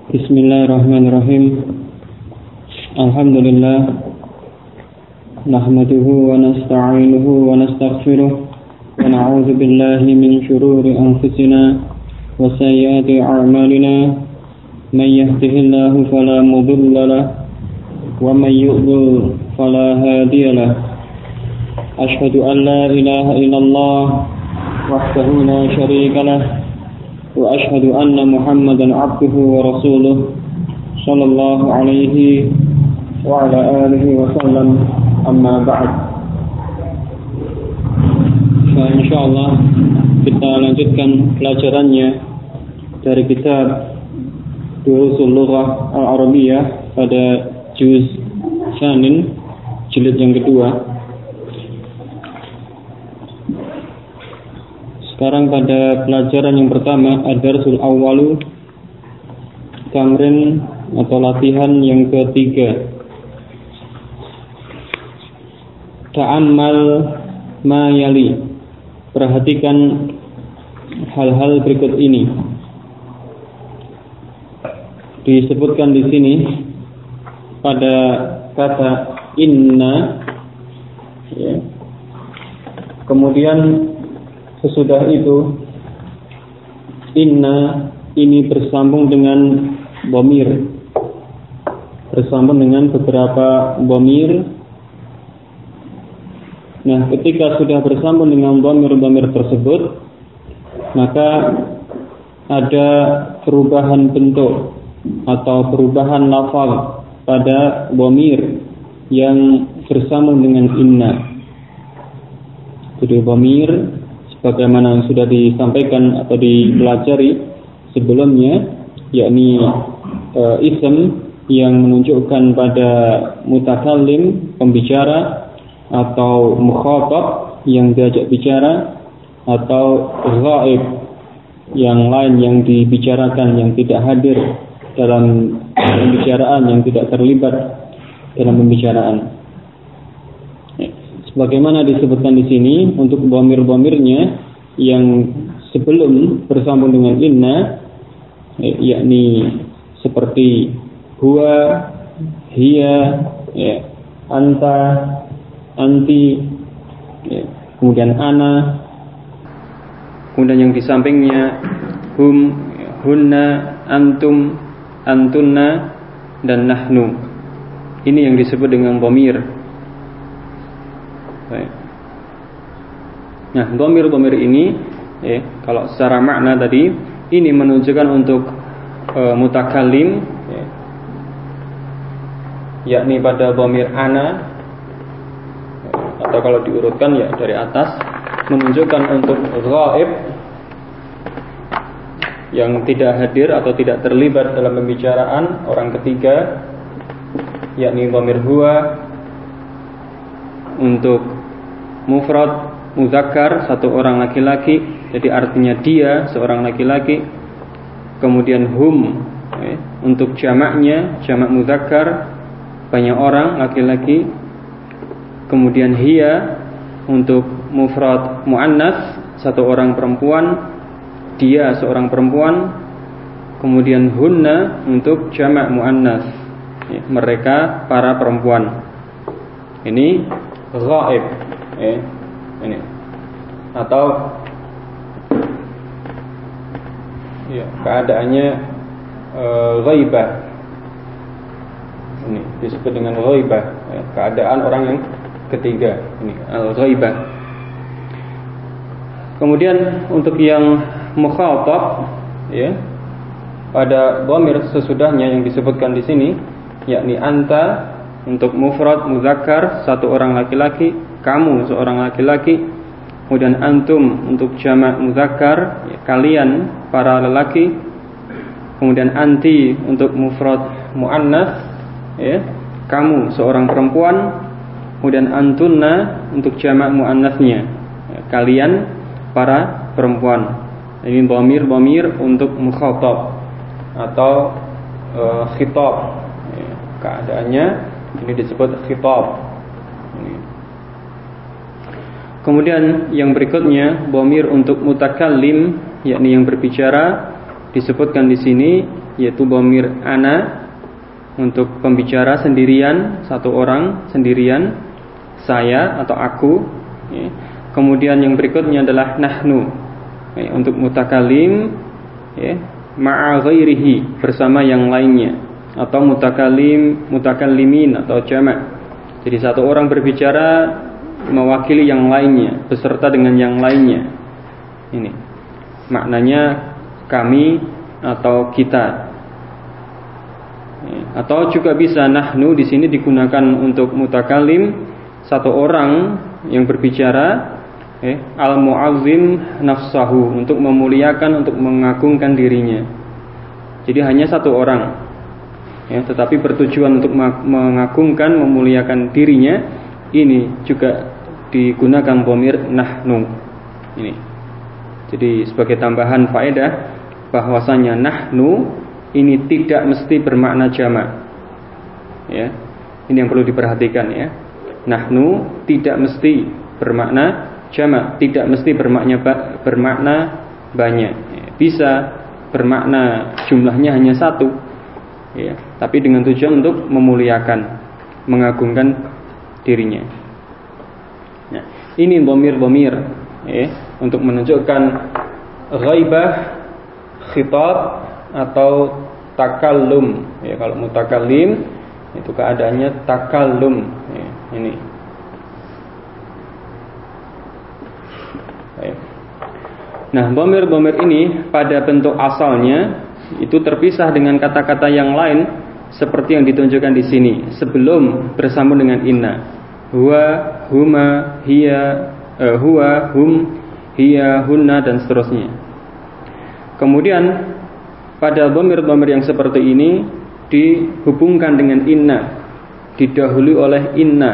Bismillahirrahmanirrahim. Alhamdulillah. Nahmaduhu wa nasta'inuhu wa nastaghfiruh wa na'udzu billahi min shururi anfusina wa sayyiati a'malina. May yahdihillahu fala mudilla lahu wa may yudlil fala hadiya lahu. Ashhadu an la ilaha illallah wahdahu la syarika lahu wa ashhadu anna Muhammadan abduhu wa rasuluh sallallahu alaihi wa ala alihi wa sallam, amma ba'd. Insyaallah kita lanjutkan pelajarannya dari kitab Durusul Lughah Al-Arabiyyah pada juz Tsanin, jilid yang kedua. Sekarang pada pelajaran yang pertama, ad-darsul awwalu, tamrin atau latihan yang ketiga. Ta'ammal ma yali. Perhatikan hal-hal berikut ini. Disebutkan di sini pada kata inna, ya. Kemudian sesudah itu inna ini bersambung dengan dhamir, bersambung dengan beberapa dhamir. Nah, ketika sudah bersambung dengan dhamir-dhamir tersebut, maka ada perubahan bentuk atau perubahan lafaz pada dhamir yang bersambung dengan inna. Jadi dhamir sebagaimana sudah disampaikan atau dipelajari sebelumnya, yakni ism yang menunjukkan pada mutakallim, pembicara, atau mukhatab yang diajak bicara, atau ghaib yang lain yang dibicarakan, yang tidak hadir dalam pembicaraan, yang tidak terlibat dalam pembicaraan. Sebagaimana disebutkan di sini untuk dhamir-dhamirnya yang sebelum bersambung dengan inna, yakni seperti huwa, hiya, ya, anta, anti, ya, kemudian ana, kemudian yang di sampingnya hum, hunna, antum, antunna, dan nahnu. Ini yang disebut dengan dhamir. Nah, dhamir-dhamir ini, kalau secara makna tadi, ini menunjukkan untuk mutakallim, yakni pada dhamir ana, atau kalau diurutkan ya dari atas, menunjukkan untuk ghaib yang tidak hadir atau tidak terlibat dalam pembicaraan, orang ketiga, yakni dhamir huwa. Untuk mufrad muzakkar, satu orang laki-laki, jadi artinya dia, seorang laki-laki. Kemudian hum, untuk jamaknya, jamak muzakkar, banyak orang laki-laki. Kemudian hiya untuk mufrad muannas, satu orang perempuan, dia seorang perempuan. Kemudian hunna untuk jamak muannas, mereka para perempuan. Ini ghaib, ini atau ya, keadaannya ghaibah. Ini disebut dengan ghaibah, keadaan orang yang ketiga. Ini al-ghaibah. Kemudian untuk yang mukhatab, ya, pada dhamir sesudahnya yang disebutkan di sini, yakni anta untuk mufrad muzakkar, satu orang laki-laki, kamu seorang laki-laki. Kemudian antum untuk jamak muzakkar, ya, kalian para lelaki. Kemudian anti untuk mufrad muannas, ya, kamu seorang perempuan. Kemudian antunna untuk jamak muannasnya, ya, kalian para perempuan. Ini dhamir-dhamir untuk mukhatab atau khitab, ya, keadaannya ini disebut khitab. Kemudian yang berikutnya dhamir untuk mutakallim, yakni yang berbicara, disebutkan di sini yaitu dhamir ana untuk pembicara sendirian, satu orang sendirian, saya atau aku, ya. Kemudian yang berikutnya adalah nahnu, ya, untuk mutakalim, ya, ma'a ghairihi, bersama yang lainnya, atau mutakallimin atau jamak. Jadi satu orang berbicara mewakili yang lainnya, beserta dengan yang lainnya. Ini maknanya kami atau kita. Atau juga bisa nahnu di sini digunakan untuk mutakalim, satu orang yang berbicara, al-mu'azzim nafsahu, untuk memuliakan, untuk mengagungkan dirinya. Jadi hanya satu orang, ya, tetapi bertujuan untuk mengagungkan, memuliakan dirinya. Ini juga digunakan dhamir nahnu. Ini. Jadi sebagai tambahan faedah bahwasanya nahnu ini tidak mesti bermakna jamak. Ya. Ini yang perlu diperhatikan, ya. Nahnu tidak mesti bermakna jamak, tidak mesti bermakna banyak. Bisa bermakna jumlahnya hanya satu, ya, tapi dengan tujuan untuk memuliakan, mengagungkan dirinya. Nah, ini dhamir-dhamir, ya, untuk menunjukkan ghaibah, khitab atau takallum, ya. Kalau mutakallim itu keadaannya takallum, ya, ini. Baik. Nah, dhamir-dhamir ini pada bentuk asalnya itu terpisah dengan kata-kata yang lain seperti yang ditunjukkan di sini sebelum bersambung dengan inna. Huwa, huma, hiya, huwa, hum, hiya, hunna, dan seterusnya. Kemudian pada dhamir-dhamir yang seperti ini dihubungkan dengan inna, didahului oleh inna.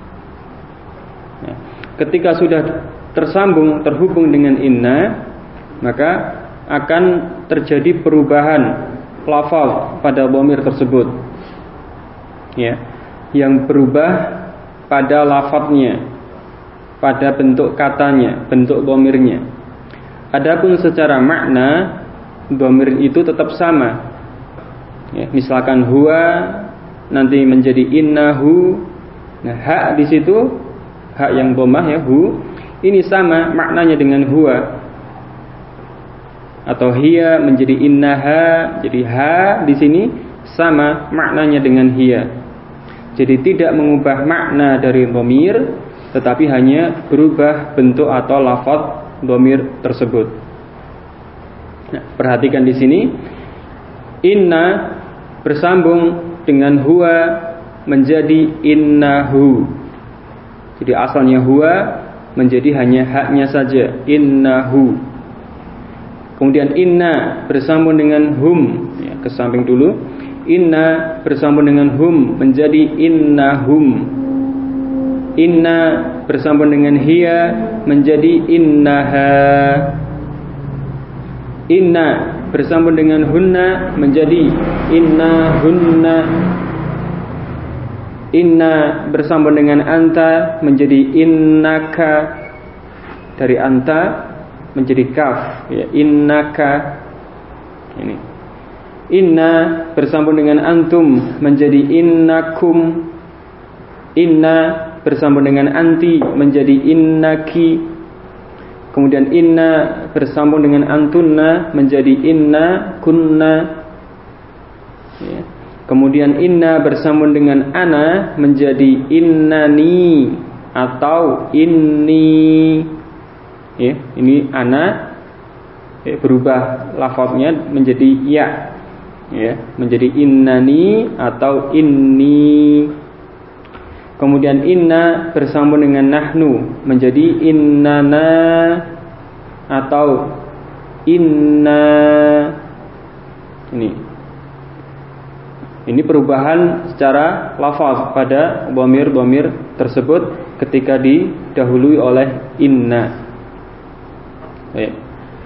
Ketika sudah tersambung, terhubung dengan inna, maka akan terjadi perubahan lafaz pada dhamir tersebut, ya, yang berubah pada lafaznya, pada bentuk katanya, bentuk dhamirnya. Adapun secara makna dhamir itu tetap sama, ya, misalkan huwa nanti menjadi innahu. Nah, hak di situ, hak yang dhammah, ya, hu, ini sama maknanya dengan huwa. Atau hiya menjadi innaha, jadi ha di sini sama maknanya dengan hiya. Jadi tidak mengubah makna dari dhamir, tetapi hanya berubah bentuk atau lafaz dhamir tersebut. Nah, perhatikan di sini, inna bersambung dengan huwa menjadi innahu. Jadi asalnya huwa menjadi hanya haknya saja, innahu. Kemudian inna bersambung dengan hum, ya, ke samping dulu. Inna bersambung dengan hum menjadi innahum. Inna bersambung dengan hiya menjadi innaha. Inna bersambung dengan hunna menjadi innahunna. Inna bersambung dengan anta menjadi innaka. Dari anta menjadi kaf, ya, innaka. Ini. Inna bersambung dengan antum menjadi innakum. Inna bersambung dengan anti menjadi innaki. Kemudian inna bersambung dengan antunna menjadi inna kunna, ya. Kemudian inna bersambung dengan ana menjadi innani atau inni, ya. Ini ana, ya, berubah lafaznya menjadi ya, ya, menjadi innani atau inni. Kemudian inna bersambung dengan nahnu menjadi innana atau inna. Ini perubahan secara lafaz pada dhamir-dhamir tersebut ketika didahului oleh inna. Baik.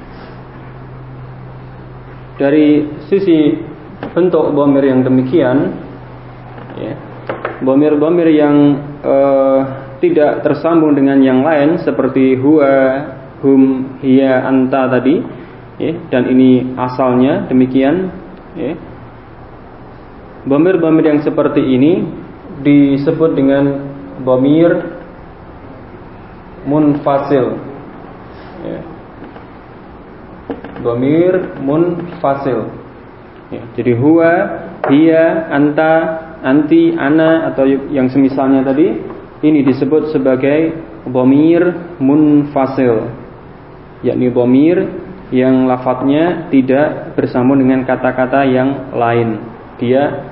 Dari sisi bentuk dhamir yang demikian, ya, dhamir-dhamir yang tidak tersambung dengan yang lain seperti huwa, hum, hiya, anta tadi, ya, dan ini asalnya demikian, ya. Dhamir-dhamir yang seperti ini disebut dengan dhamir munfasil, ya. Dhamir munfasil, ya. Jadi huwa, hiya, anta, anti, ana atau yang semisalnya tadi, ini disebut sebagai dhamir munfasil, yakni dhamir yang lafadznya tidak bersambung dengan kata-kata yang lain. Dia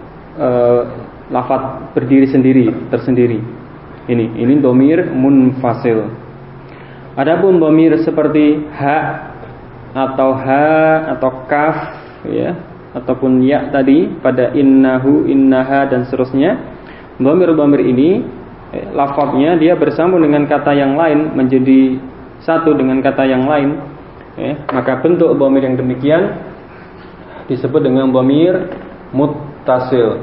lafadz berdiri sendiri, tersendiri. Ini dhamir munfasil. Adapun dhamir seperti ha atau kaf, ya, ataupun ya tadi pada innahu, innaha dan seterusnya, dhamir-dhamir ini lafadznya dia bersambung dengan kata yang lain, menjadi satu dengan kata yang lain, ya. Maka bentuk dhamir yang demikian disebut dengan dhamir muttasil.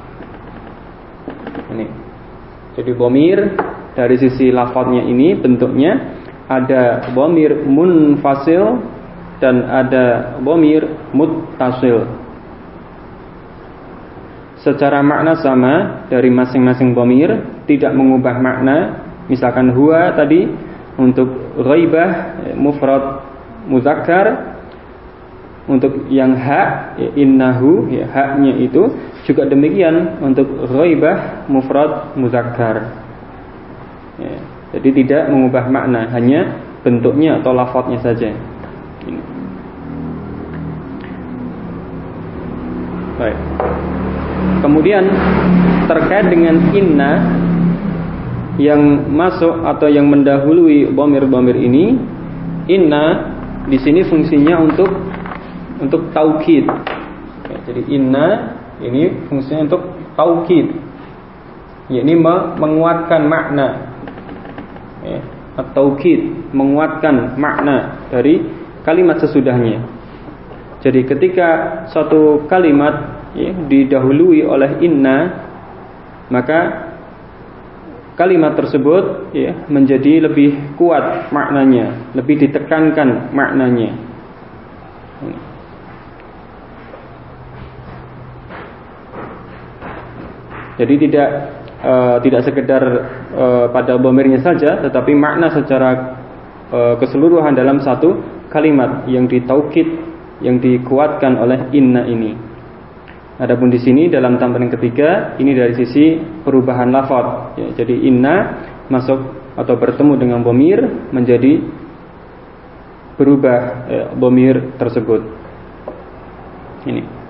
Ini. Jadi dhamir dari sisi lafadznya ini bentuknya ada dhamir munfasil dan ada dhamir muttasil. Secara makna sama dari masing-masing dhamir, tidak mengubah makna. Misalkan huwa tadi untuk ghaibah mufrad muzakkar, untuk yang ha innahu, ya, haknya itu juga demikian untuk ghaibah mufrad muzakkar, ya. Jadi tidak mengubah makna, hanya bentuknya atau lafadznya saja. Ini. Baik. Kemudian terkait dengan inna yang masuk atau yang mendahului dhamir-dhamir ini, inna di sini fungsinya untuk taukid. Ya, jadi inna ini fungsinya untuk taukid, yakni menguatkan makna, ya, at-taukid, menguatkan makna dari kalimat sesudahnya. Jadi ketika suatu kalimat, ya, didahului oleh inna, maka kalimat tersebut, ya, menjadi lebih kuat maknanya, lebih ditekankan maknanya. Jadi tidak sekedar pada dhamirnya saja, tetapi makna secara keseluruhan dalam satu kalimat yang ditaukid, yang dikuatkan oleh inna ini. Adapun di sini dalam tambahan ketiga, ini dari sisi perubahan lafaz, ya, jadi inna masuk atau bertemu dengan dhamir menjadi berubah, ya, dhamir tersebut. Ini.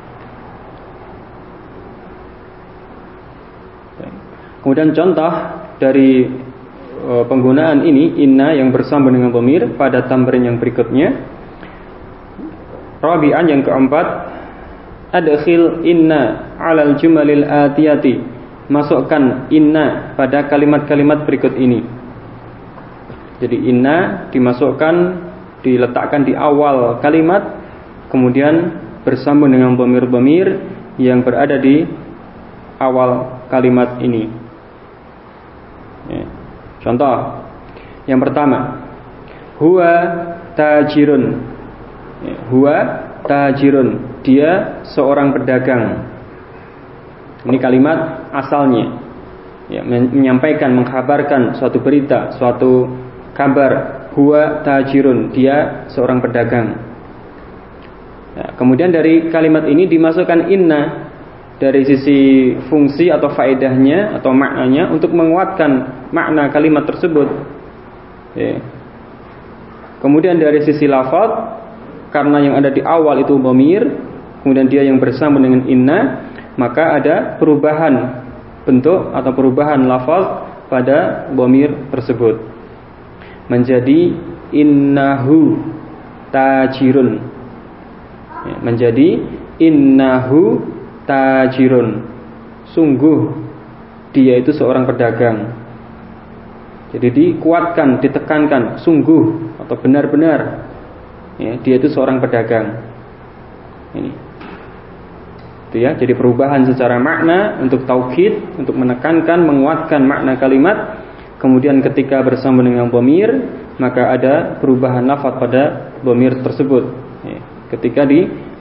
Kemudian contoh dari penggunaan ini inna yang bersambung dengan dhamir pada tambahan yang berikutnya. Rabi'an yang keempat, adkhil inna 'alal jumalil atiyati. Masukkan inna pada kalimat-kalimat berikut ini. Jadi inna dimasukkan, diletakkan di awal kalimat, kemudian bersambung dengan dhamir-dhamir yang berada di awal kalimat ini. Ya. Contoh yang pertama, huwa tajirun. Ya, huwa tajirun, dia seorang pedagang. Ini kalimat asalnya, ya, menyampaikan, mengkabarkan suatu berita, suatu kabar. Huwa tajirun, dia seorang pedagang. Ya, kemudian dari kalimat ini dimasukkan inna dari sisi fungsi atau faedahnya atau maknanya untuk menguatkan makna kalimat tersebut, ya. Kemudian dari sisi lafaz, karena yang ada di awal itu dhamir, kemudian dia yang bersambung dengan inna, maka ada perubahan bentuk atau perubahan lafaz pada dhamir tersebut menjadi innahu tajirun, ya, menjadi innahu tajirun, sungguh dia itu seorang pedagang. Jadi dikuatkan, ditekankan, sungguh atau benar-benar, ya, dia itu seorang pedagang. Ini, itu ya. Jadi perubahan secara makna untuk taukid, untuk menekankan, menguatkan makna kalimat. Kemudian ketika bersambung dengan dhamir, maka ada perubahan lafaz pada dhamir tersebut, ya, ketika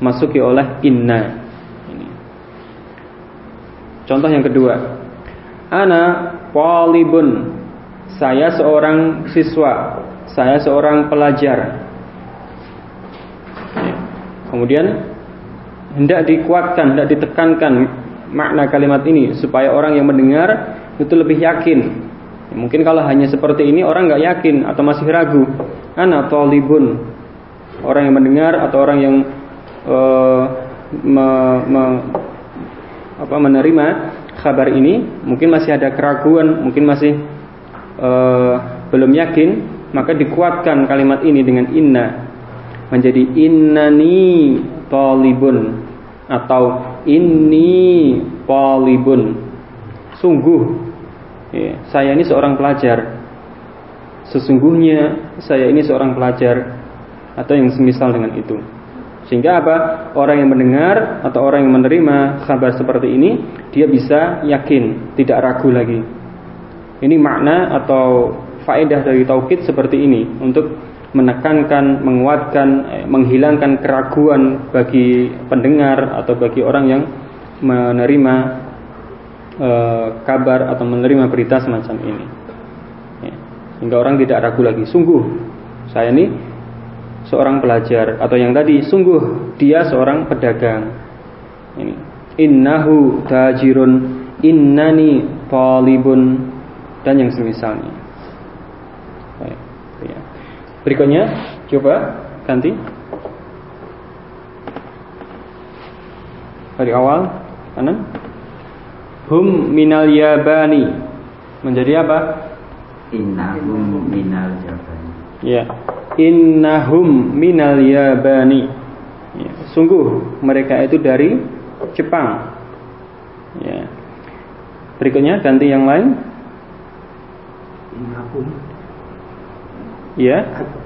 dimasuki oleh inna. Ini. Contoh yang kedua, ana talibun, saya seorang siswa, saya seorang pelajar. Kemudian hendak dikuatkan, hendak ditekankan makna kalimat ini supaya orang yang mendengar itu lebih yakin. Mungkin kalau hanya seperti ini orang nggak yakin atau masih ragu. Ana talibun, orang yang mendengar atau orang yang menerima kabar ini mungkin masih ada keraguan, mungkin masih belum yakin, maka dikuatkan kalimat ini dengan inna menjadi innani talibun atau inni talibun, sungguh saya ini seorang pelajar, sesungguhnya saya ini seorang pelajar, atau yang semisal dengan itu. Sehingga apa? Orang yang mendengar atau orang yang menerima kabar seperti ini, dia bisa yakin, tidak ragu lagi. Ini makna atau faedah dari tauhid seperti ini, untuk menekankan, menguatkan, menghilangkan keraguan bagi pendengar atau bagi orang yang menerima kabar atau menerima berita semacam ini. Sehingga orang tidak ragu lagi, sungguh saya ini seorang pelajar, atau yang tadi, sungguh dia seorang pedagang. Ini innahu tajirun, innani talibun, dan yang semisalnya. Baik, ya. Berikutnya coba ganti dari awal kanan. Hum minal yabani menjadi apa? Innahum minal yabani. Ya, innahum minal yabani. Ya, sungguh mereka itu dari Jepang. Ya. Berikutnya ganti yang lain. Innahum. Ya.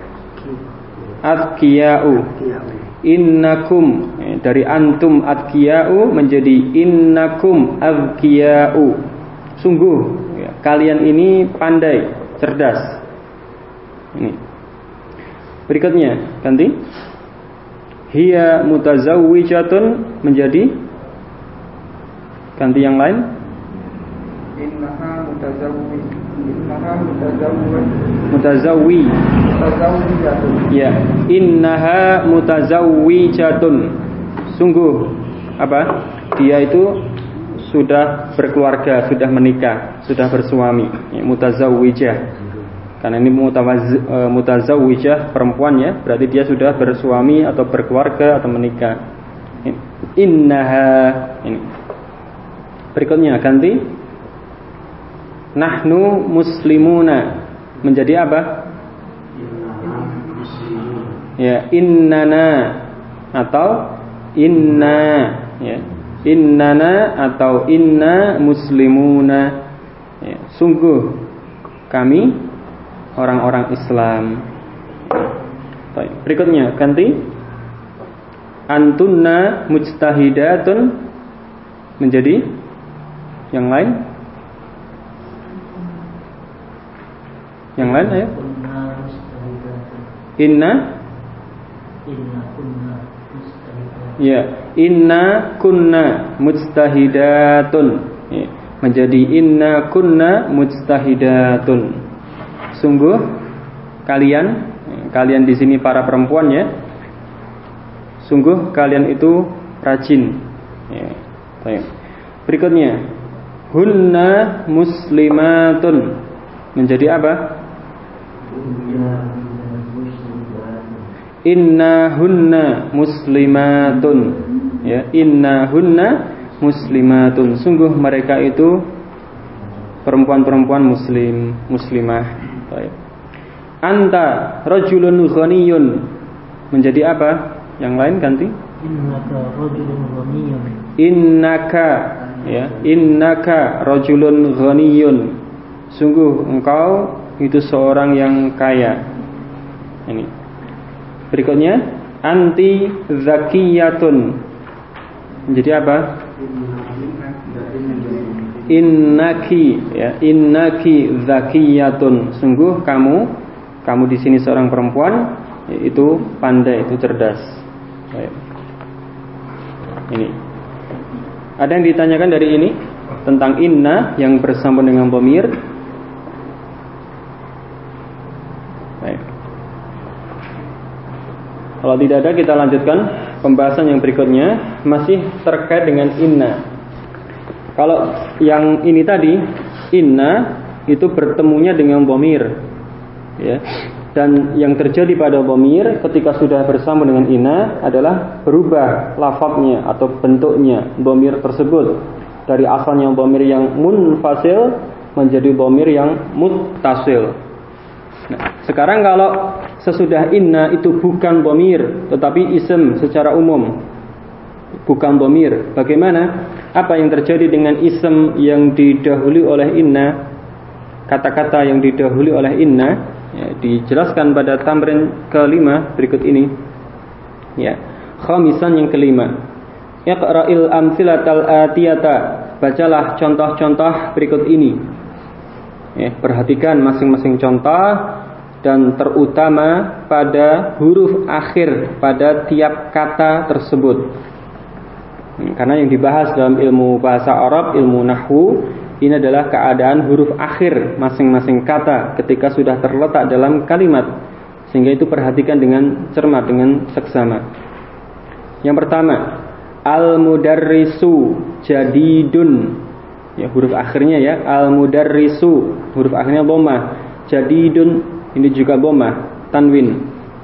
Adkiyau. Innakum, dari antum adkiyau menjadi innakum adkiyau. Sungguh ya, kalian ini pandai, cerdas. Ini. Berikutnya ganti. Hiya mutazawwijatun menjadi ganti yang lain. Innaha mutazawwi. Ya, innaha mutazawwijatun. Sungguh apa? Dia itu sudah berkeluarga, sudah menikah, sudah bersuami. Ya, mutazawwijah. Karena ini mutazawwijah perempuan ya, berarti dia sudah bersuami atau berkeluarga atau menikah. Innaha ini. Berikutnya ganti. Nahnu muslimuna menjadi apa? Ya, innana atau inna, ya. Innana atau inna muslimuna. Ya, sungguh kami orang-orang Islam. Baik, berikutnya ganti. Antunna mujtahidatun menjadi yang lain. Yang lain ayo. Inna kunna mujtahidatun. Ya, inna kunna mujtahidatun. Ya, menjadi inna kunna mujtahidatun. Sungguh kalian di sini para perempuan ya. Sungguh kalian itu rajin. Ya. Baik. Berikutnya, hunna muslimatun menjadi apa? Inna hunna muslimatun. Ya, inna hunna muslimatun. Sungguh mereka itu perempuan-perempuan muslimah. Baik. Anta rajulun ghaniyun menjadi apa? Yang lain ganti. Innaka rajulun ghaniyun. Innaka ya, innaka rajulun ghaniyun. Sungguh engkau itu seorang yang kaya. Ini. Berikutnya, anti zakiyatun menjadi apa? Innaki ya, innaki zakiyatun. Sungguh kamu di sini seorang perempuan, yaitu pandai, itu cerdas. Baik. Ini. Ada yang ditanyakan dari ini tentang inna yang bersambung dengan dhamir? Baik. Kalau tidak ada, kita lanjutkan pembahasan yang berikutnya, masih terkait dengan inna. Kalau yang ini tadi, inna itu bertemunya dengan dhamir, ya. Dan yang terjadi pada dhamir ketika sudah bersambung dengan inna adalah berubah lafadznya atau bentuknya dhamir tersebut dari asalnya dhamir yang munfasil menjadi dhamir yang muttasil. Nah, sekarang kalau sesudah inna itu bukan dhamir tetapi ism secara umum, bukan dhamir, bagaimana? Apa yang terjadi dengan ism yang didahului oleh inna? Kata-kata yang didahului oleh inna, ya, dijelaskan pada tamrin kelima berikut ini. Ya, khamisan yang kelima. Iqra'il amtsilatal atiyata. Bacalah contoh-contoh berikut ini. Ya, perhatikan masing-masing contoh dan terutama pada huruf akhir pada tiap kata tersebut. Karena yang dibahas dalam ilmu bahasa Arab, ilmu nahwu, ini adalah keadaan huruf akhir masing-masing kata ketika sudah terletak dalam kalimat. Sehingga itu perhatikan dengan cermat, dengan seksama. Yang pertama, al-mudarrisu jadidun. Ya, huruf akhirnya ya, al-mudarrisu, huruf akhirnya dhammah. Jadidun, ini juga dhammah, tanwin.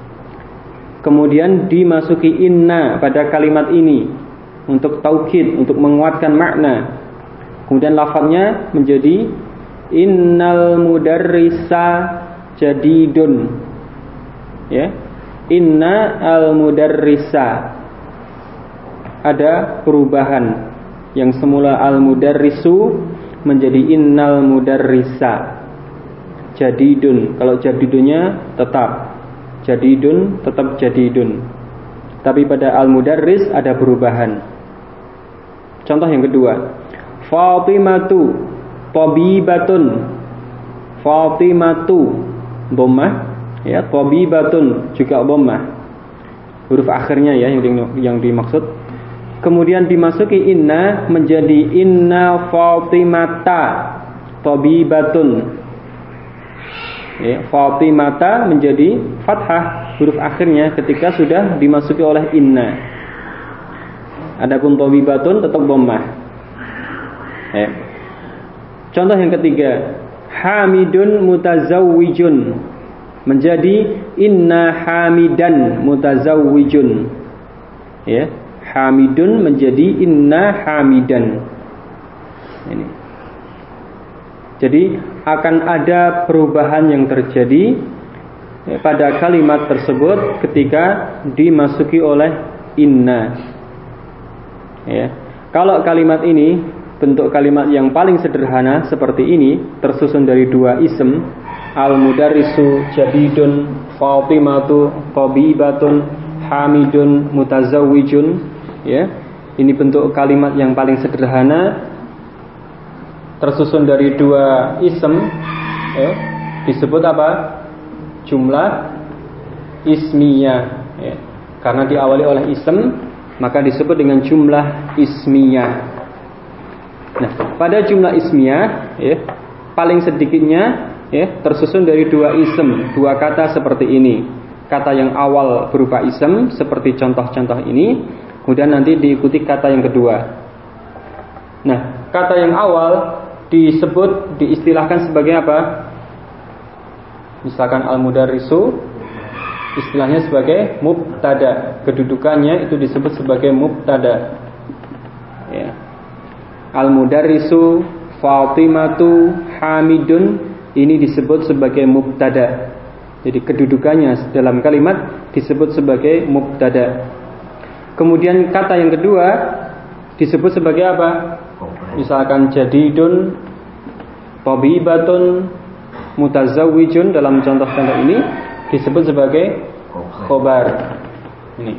Kemudian dimasuki inna pada kalimat ini untuk taukid, untuk menguatkan makna. Kemudian lafadznya menjadi innal mudarrisa jadidun. Ya. Inna al mudarrisa. Ada perubahan. Yang semula al mudarrisu menjadi innal mudarrisa. Jadidun. Kalau jadidunnya tetap jadidun, tetap jadidun. Tapi pada al mudarris ada perubahan. Contoh yang kedua, Fatimatu tabibatun. Fatimatu dhammah, ya, tabibatun juga dhammah. Huruf akhirnya ya yang dimaksud. Kemudian dimasuki inna menjadi inna Fatimata tabibatun. Ya, Fatimata menjadi fathah huruf akhirnya ketika sudah dimasuki oleh inna. Adapun tabibatun tetap dhammah. Ya. Contoh yang ketiga, hamidun mutazawwijun menjadi inna hamidan mutazawwijun. Ya, hamidun menjadi inna hamidan. Ini. Jadi akan ada perubahan yang terjadi pada kalimat tersebut ketika dimasuki oleh inna. Ya. Kalau kalimat ini bentuk kalimat yang paling sederhana seperti ini, tersusun dari dua ism, al-mudarrisu jadidun, Fatimatu tabibatun, hamidun mutazawwijun, ya. Ini bentuk kalimat yang paling sederhana, tersusun dari dua ism, ya. Disebut apa? Jumlah ismiyah, ya. Karena diawali oleh ism, maka disebut dengan jumlah ismiyah. Nah, pada jumlah ismiyah, ya, paling sedikitnya, ya, tersusun dari dua ism, dua kata seperti ini. Kata yang awal berupa ism seperti contoh-contoh ini, kemudian nanti diikuti kata yang kedua. Nah, kata yang awal diistilahkan sebagai apa? Misalkan al-mudarrisu, istilahnya sebagai mubtada. Kedudukannya itu disebut sebagai mubtada. Ya. Al-mudarrisu Fatimatu hamidun, ini disebut sebagai mubtada. Jadi kedudukannya dalam kalimat disebut sebagai mubtada. Kemudian kata yang kedua disebut sebagai apa? Misalkan jadidun, tabibatun, mutazawwijun, dalam contoh-contoh ini disebut sebagai khobar. Ini.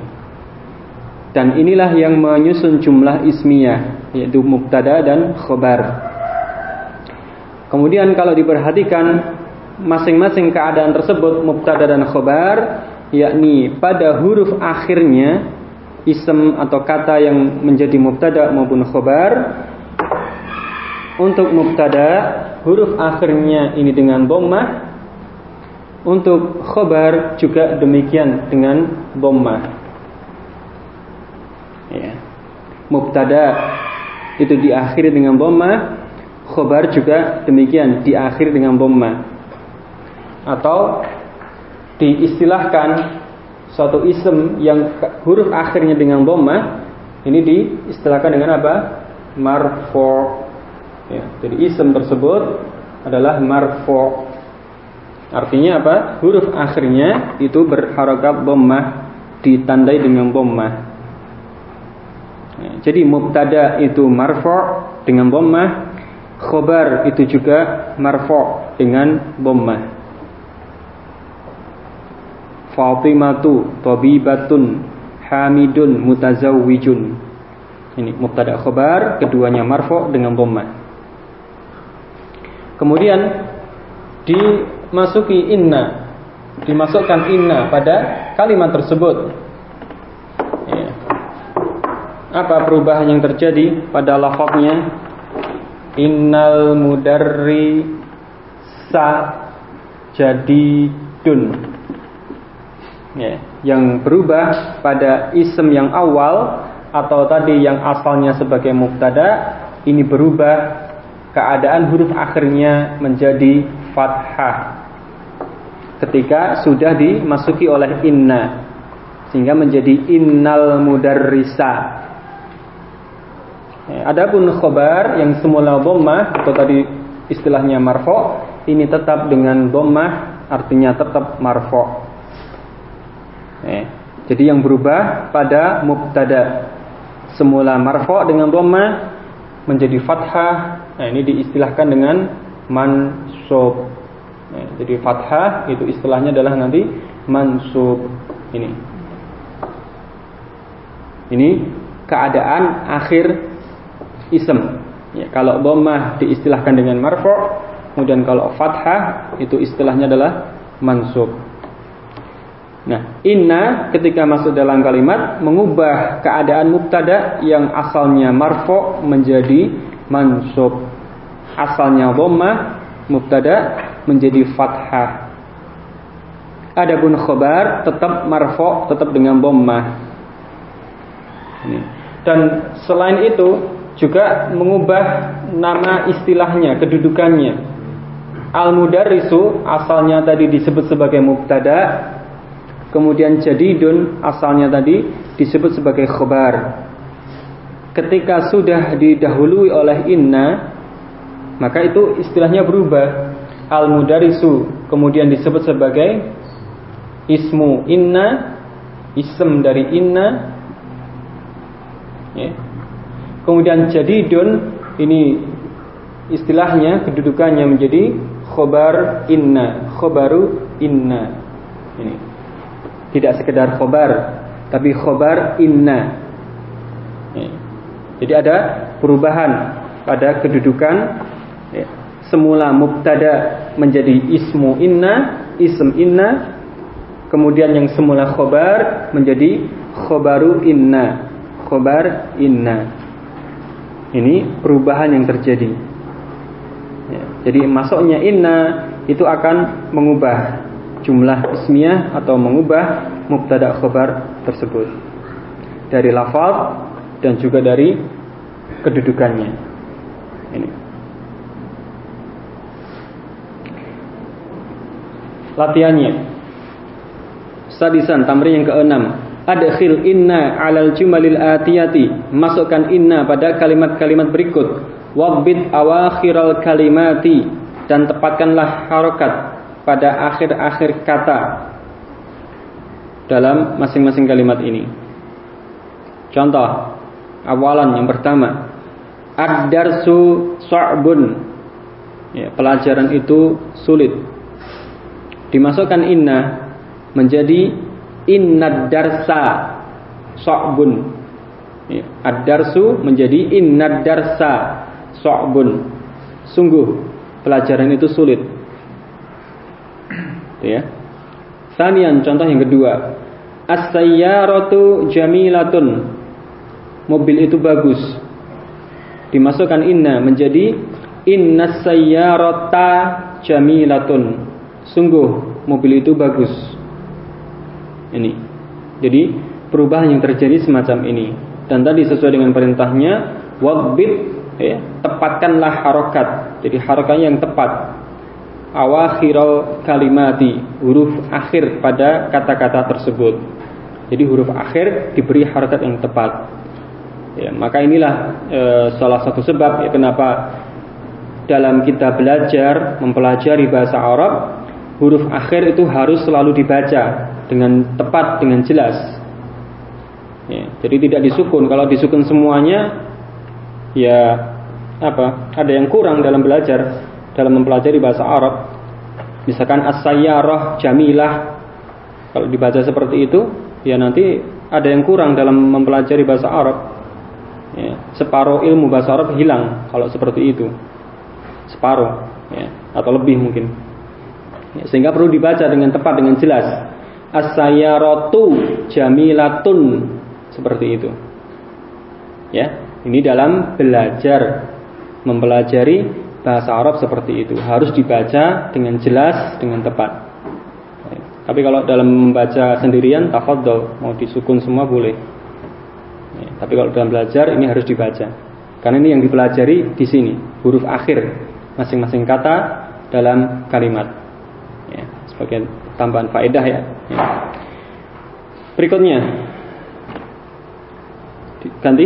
Dan inilah yang menyusun jumlah ismiyah, yaitu mubtada dan khobar. Kemudian kalau diperhatikan masing-masing keadaan tersebut, mubtada dan khobar, yakni pada huruf akhirnya ism atau kata yang menjadi mubtada maupun khobar. Untuk mubtada huruf akhirnya ini dengan dhammah. Untuk khobar juga demikian dengan dhammah. Ya. Mubtada itu diakhiri dengan dhammah, khobar juga demikian diakhiri dengan dhammah. Atau diistilahkan suatu ism yang huruf akhirnya dengan dhammah, ini diistilahkan dengan apa? Marfu'. Ya, jadi ism tersebut adalah marfu'. Artinya apa? Huruf akhirnya itu berharakat dhammah, ditandai dengan dhammah. Ya, jadi mubtada itu marfu' dengan dhammah, khobar itu juga marfu' dengan dhammah. Fatimatu tabibatun hamidun mutazawwijun. Ini mubtada khobar, keduanya marfu' dengan dhammah. Kemudian dimasukkan inna pada kalimat tersebut. Ya. Apa perubahan yang terjadi pada lafaznya? Innal mudarrisa jadidun. Ya, yang berubah pada ism yang awal atau tadi yang asalnya sebagai mubtada, ini berubah keadaan huruf akhirnya menjadi fathah ketika sudah dimasuki oleh inna, sehingga menjadi innal mudarrisa. Adapun khobar yang semula dhammah atau tadi istilahnya marfu', ini tetap dengan dhammah, artinya tetap marfu'. Jadi yang berubah pada mubtada semula marfu' dengan dhammah menjadi fathah. Nah, ini diistilahkan dengan mansub. Jadi fathah itu istilahnya adalah nanti mansub. Ini keadaan akhir ism. Ya, kalau dhammah diistilahkan dengan marfu', kemudian kalau fathah itu istilahnya adalah mansub. Nah, inna ketika masuk dalam kalimat mengubah keadaan mubtada yang asalnya marfu' menjadi mansub. Asalnya dhammah, mubtada menjadi fathah. Adapun khobar tetap marfu', tetap dengan dhammah. Dan selain itu juga mengubah nama istilahnya, kedudukannya. Al-mudarrisu asalnya tadi disebut sebagai mubtada, kemudian jadidun asalnya tadi disebut sebagai khobar. Ketika sudah didahului oleh inna, maka itu istilahnya berubah. Al-mudarrisu kemudian disebut sebagai ismu inna, ism dari inna. Ya. Kemudian jadidun ini istilahnya, kedudukannya menjadi khobar inna, khobaru inna. Ini tidak sekedar khobar, tapi khobar inna. Ya. Jadi ada perubahan pada kedudukan. Ya. Semula mubtada menjadi ismu inna, ism inna. Kemudian yang semula khobar menjadi khobaru inna, khobar inna. Ini perubahan yang terjadi. Ya. Jadi masuknya inna itu akan mengubah jumlah ismiyah atau mengubah mubtada khobar tersebut dari lafaz dan juga dari kedudukannya. Ini. Latihannya. Sadisan, tamrin yang ke-6. Adkhil inna 'alal jumalil atiyati. Masukkan inna pada kalimat-kalimat berikut. Wabbit awakhiral kalimati, dan tepatkanlah harokat pada akhir-akhir kata dalam masing-masing kalimat ini. Contoh awalan yang pertama, ad-darsu sa'bun. Ya, pelajaran itu sulit. Dimasukkan inna menjadi innad darsa sa'bun. Ya, ad-darsu menjadi innad darsa sa'bun. Sungguh pelajaran itu sulit. Ya. Sanian, contoh yang kedua, As-sayyaratu jamilatun. Mobil itu bagus. Dimasukkan inna menjadi innas sayyarata jamilatun. Sungguh mobil itu bagus. Ini. Jadi perubahan yang terjadi semacam ini. Dan tadi sesuai dengan perintahnya waqbid, tepatkanlah harokat. Jadi harokatnya yang tepat. Awakhiral kalimati, huruf akhir pada kata-kata tersebut. Jadi huruf akhir diberi harokat yang tepat. Ya, maka inilah salah satu sebab kenapa dalam kita belajar mempelajari bahasa Arab, huruf akhir itu harus selalu dibaca dengan tepat, dengan jelas. Ya, jadi tidak disukun. Kalau disukun semuanya, ya ada yang kurang dalam belajar, dalam mempelajari bahasa Arab. Misalkan as-sayyarah jamilah, kalau dibaca seperti itu, ya nanti ada yang kurang dalam mempelajari bahasa Arab. Ya, separuh ilmu bahasa Arab hilang kalau seperti itu, separuh, ya, atau lebih mungkin. Ya, sehingga perlu dibaca dengan tepat, dengan jelas. As-sayyaratu jamilatun, seperti itu. Ya, ini dalam belajar mempelajari bahasa Arab seperti itu, harus dibaca dengan jelas, dengan tepat. Ya, tapi kalau dalam membaca sendirian, tafadhol, mau disukun semua boleh. Ya, tapi kalau dalam belajar ini harus dibaca, karena ini yang dipelajari di sini, huruf akhir masing-masing kata dalam kalimat. Ya, sebagai tambahan faedah ya. Ya. Berikutnya ganti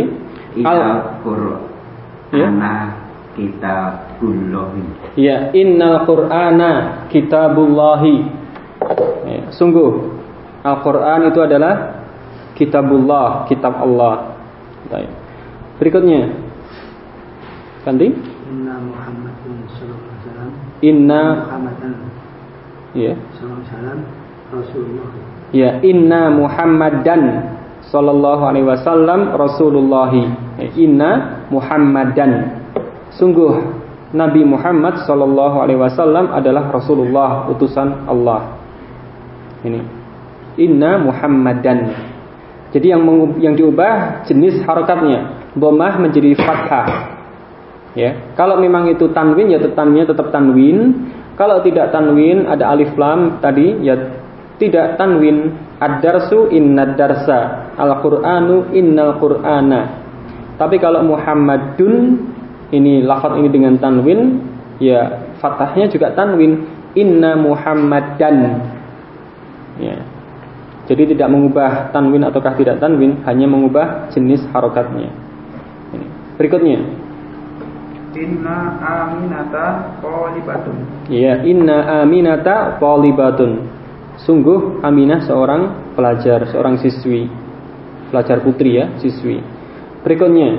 Al-Qur'ana kitabullahi. Ya, innal Qur'ana kitabullahi. Ya, sungguh Al-Qur'an itu adalah kitabullah, kitab Allah. Baik. Berikutnya ganti Inna Muhammadun sallallahu alaihi wasallam. Inna Muhammadan. Ya. Sallallahu alaihi wasallam Rasulullah. Ya, inna Muhammadan sallallahu alaihi wasallam Rasulullah. Ya, inna Muhammadan. Sungguh Nabi Muhammad sallallahu alaihi wasallam adalah Rasulullah, utusan Allah. Ini. Inna Muhammadan. Jadi yang diubah jenis harokatnya, dhammah menjadi fathah. Ya, kalau memang itu tanwin, ya tanwinnya tetap tanwin. Kalau tidak tanwin, ada alif lam tadi, ya tidak tanwin. Ad-darsu innad darsa, al-Qur'anu innal Qur'ana. Tapi kalau Muhammadun, ini lafaz ini dengan tanwin, ya fathahnya juga tanwin. Inna Muhammadan. Ya. Jadi tidak mengubah tanwin ataukah tidak tanwin, hanya mengubah jenis harokatnya. Ini. Berikutnya. Inna Aminata qalibatun. Ya, inna Aminata qalibatun. Sungguh Aminah seorang pelajar, seorang siswi. Pelajar putri ya, siswi. Berikutnya.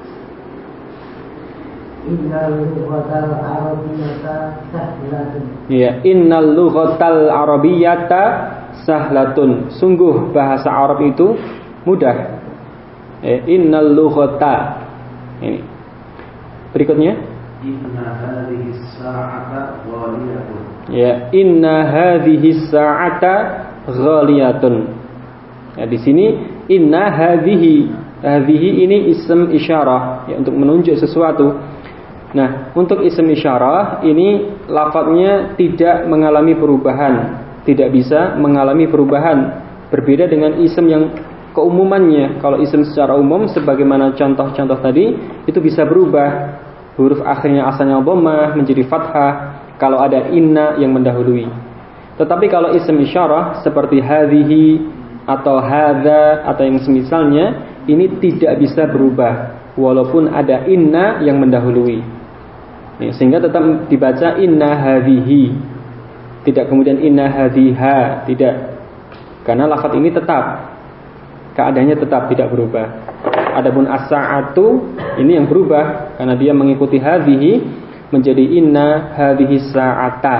Innal lughatal arabiyyata sahlatun. Ya, innal lughatal arabiyyata sahlatun. Sungguh bahasa Arab itu mudah. Innal lughata. Ini. Berikutnya. Inna hadhihi sa'ata ghaliyatun. Ya, inna hadhihi sa'ata ghaliyatun. Ya, di sini inna hadhihi ini ism isyarah, ya, untuk menunjuk sesuatu. Nah, untuk ism isyarah ini lafadznya tidak mengalami perubahan, tidak bisa mengalami perubahan. Berbeda dengan ism yang keumumannya. Kalau ism secara umum sebagaimana contoh-contoh tadi itu bisa berubah. Huruf akhirnya asalnya dhammah menjadi fathah kalau ada inna yang mendahului. Tetapi kalau ism isyarah seperti hadhihi atau hadza atau yang semisalnya, ini tidak bisa berubah walaupun ada inna yang mendahului. Sehingga tetap dibaca inna hadhihi, tidak kemudian inna hadhiha, tidak. Karena lafaz ini tetap, keadaannya tetap tidak berubah. Adapun as-sa'atu ini yang berubah karena dia mengikuti hadhihi menjadi inna hadhihi sa'ata.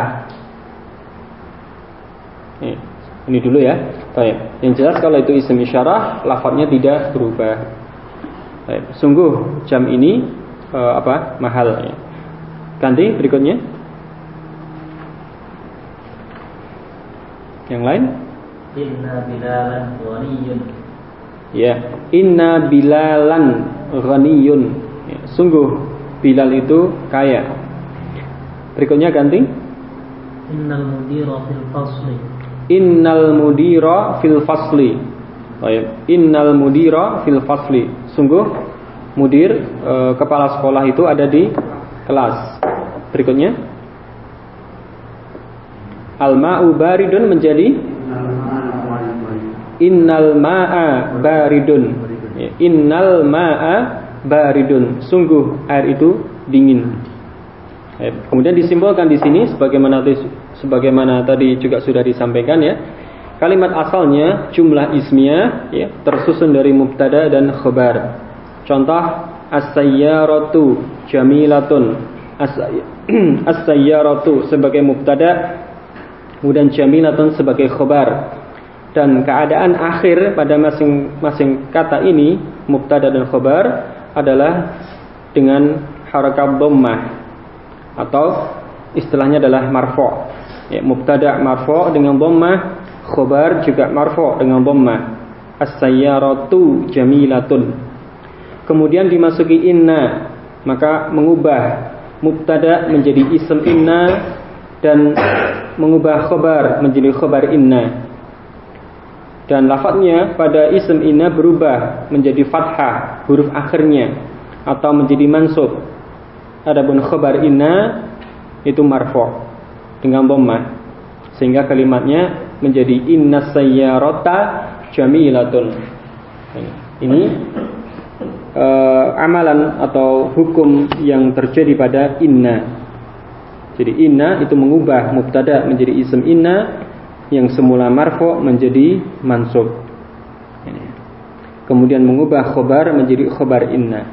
Ini dulu ya. Baik. Yang jelas kalau itu isim isyarah, lafadznya tidak berubah. Baik. Sungguh jam ini mahal ya. Ganti berikutnya. Yang lain? Inna bilalan ghaniyun. Ya, inna bilalan ghaniyun. Ya, sungguh Bilal itu kaya. Berikutnya ganti. Innal mudira fil fasli. Innal mudira fil fasli. Baik, innal mudira fil fasli. Sungguh mudir kepala sekolah itu ada di kelas. Berikutnya. Al-ma'u baridun menjadi innal ma'a baridun. Ya, innal ma'a baridun. Sungguh air itu dingin. Kemudian disimbolkan di sini sebagaimana tadi juga sudah disampaikan ya. Kalimat asalnya jumlah ismiyah ya, tersusun dari mubtada dan khabar. Contoh as-sayyaratu jamilatun. As-sayyaratu sebagai mubtada, kemudian jamilatun sebagai khabar. Dan keadaan akhir pada masing-masing kata ini, mubtada dan khabar, adalah dengan harakat dhammah atau istilahnya adalah marfu'. Ya, mubtada marfu' dengan dhammah, khabar juga marfu' dengan dhammah. As-sayyaratu jamilatun. Kemudian dimasuki inna, maka mengubah mubtada menjadi ism inna dan mengubah khabar menjadi khabar inna. Dan lafadznya pada ism inna berubah menjadi fathah huruf akhirnya atau menjadi mansub. Adapun khabar inna itu marfu' dengan dhammah, sehingga kalimatnya menjadi inna sayyarata jamilatun. Ini amalan atau hukum yang terjadi pada inna. Jadi inna itu mengubah mubtada menjadi ism inna yang semula marfu' menjadi mansub. Kemudian mengubah khabar menjadi khabar inna.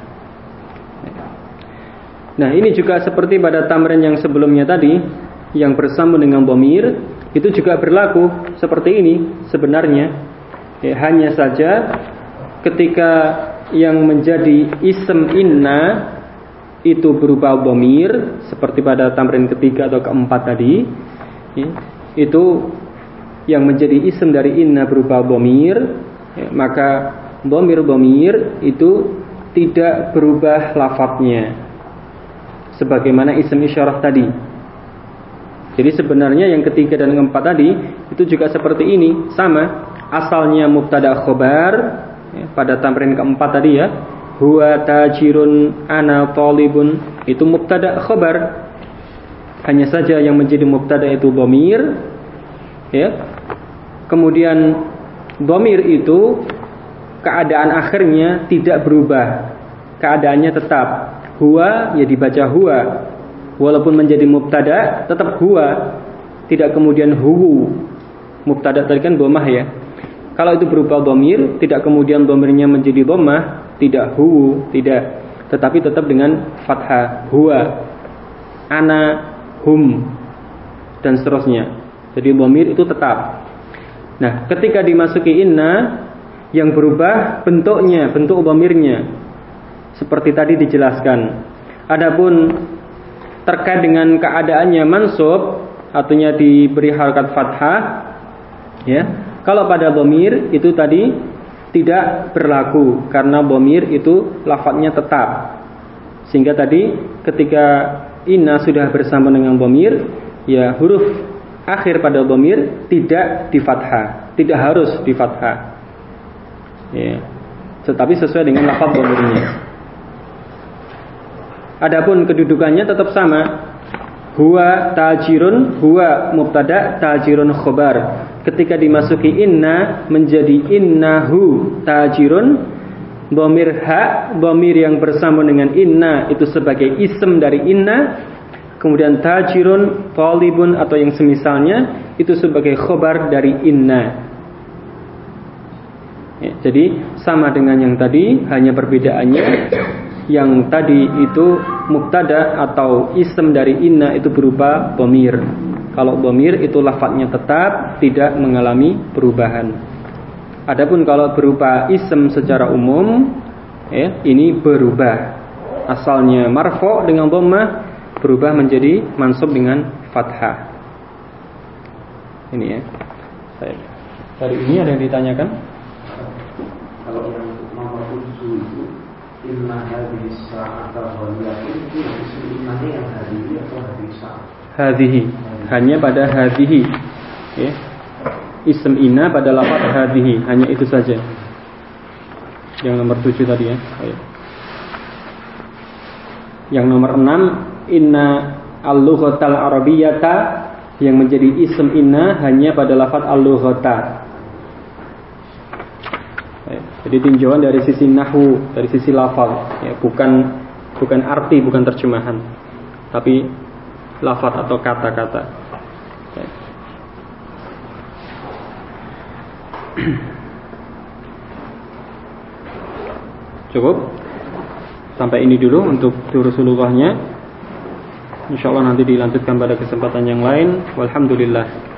Nah, ini juga seperti pada tamrin yang sebelumnya tadi yang bersambung dengan dhamir, itu juga berlaku seperti ini sebenarnya. Ya, hanya saja ketika yang menjadi ism inna itu berupa dhamir seperti pada tamrin ketiga atau keempat tadi, ya, itu yang menjadi ism dari inna berupa dhamir, ya, maka dhamir itu tidak berubah lafadznya sebagaimana ism isyarah tadi. Jadi sebenarnya yang ketiga dan keempat tadi itu juga seperti ini, sama. Asalnya mubtada khabar ya, pada tamrin keempat tadi ya, huwa tajirun ana talibun, itu mubtada khabar. Hanya saja yang menjadi mubtada itu dhamir ya. Kemudian dhamir itu keadaan akhirnya tidak berubah, keadaannya tetap huwa, ya dibaca huwa, walaupun menjadi mubtada tetap huwa, tidak kemudian huwu. Mubtada tadi kan dhammah ya. Kalau itu berupa dhamir, tidak kemudian dhamirnya menjadi dhammah, tidak huwu, tidak, tetapi tetap dengan fathah huwa, ana, hum, dan seterusnya. Jadi dhamir itu tetap. Nah, ketika dimasuki inna, yang berubah bentuknya, bentuk dhamirnya, seperti tadi dijelaskan. Adapun terkait dengan keadaannya mansub, artinya diberi harakat fathah, ya. Kalau pada dhamir itu tadi tidak berlaku karena dhamir itu lafadznya tetap. Sehingga tadi ketika inna sudah bersama dengan dhamir, ya huruf akhir pada dhamir tidak di fathah, tidak harus di fathah. Ya. Tetapi sesuai dengan lafadz dhamirnya. Adapun kedudukannya tetap sama. Huwa tajirun, huwa mubtada, tajirun khabar. Ketika dimasuki inna menjadi innahu tajirun, dhamir ha, dhamir yang bersambung dengan inna itu sebagai ism dari inna, kemudian tajirun, talibun atau yang semisalnya itu sebagai khabar dari inna. Ya, jadi sama dengan yang tadi, hanya perbedaannya yang tadi itu mubtada atau ism dari inna itu berupa dhamir. Kalau dhamir itu lafadznya tetap, tidak mengalami perubahan. Adapun kalau berupa ism secara umum, ya, ini berubah. Asalnya marfu' dengan dhammah berubah menjadi mansub dengan fathah. Ini ya. Dari ini ada yang ditanyakan? Kalau yang nomor 7 itu inna hadhihi sa'ata ghaliyatun, itu isimnya yang hadhihi atau hadhihi sa'at? Hadhihi, hanya pada hadhihi, ya. Ism inna pada lafaz hadhihi, hanya itu saja. Yang nomor 7 tadi ya. Baik. Yang nomor 6, inna al-lughatal arabiyyata, yang menjadi ism inna hanya pada lafaz al-lughata. Jadi tinjauan dari sisi nahwu, dari sisi lafaz, ya, bukan arti, bukan terjemahan, tapi lafaz atau kata-kata. Ya. Cukup sampai ini dulu untuk durusul lughahnya. Insyaallah nanti dilanjutkan pada kesempatan yang lain. Walhamdulillah.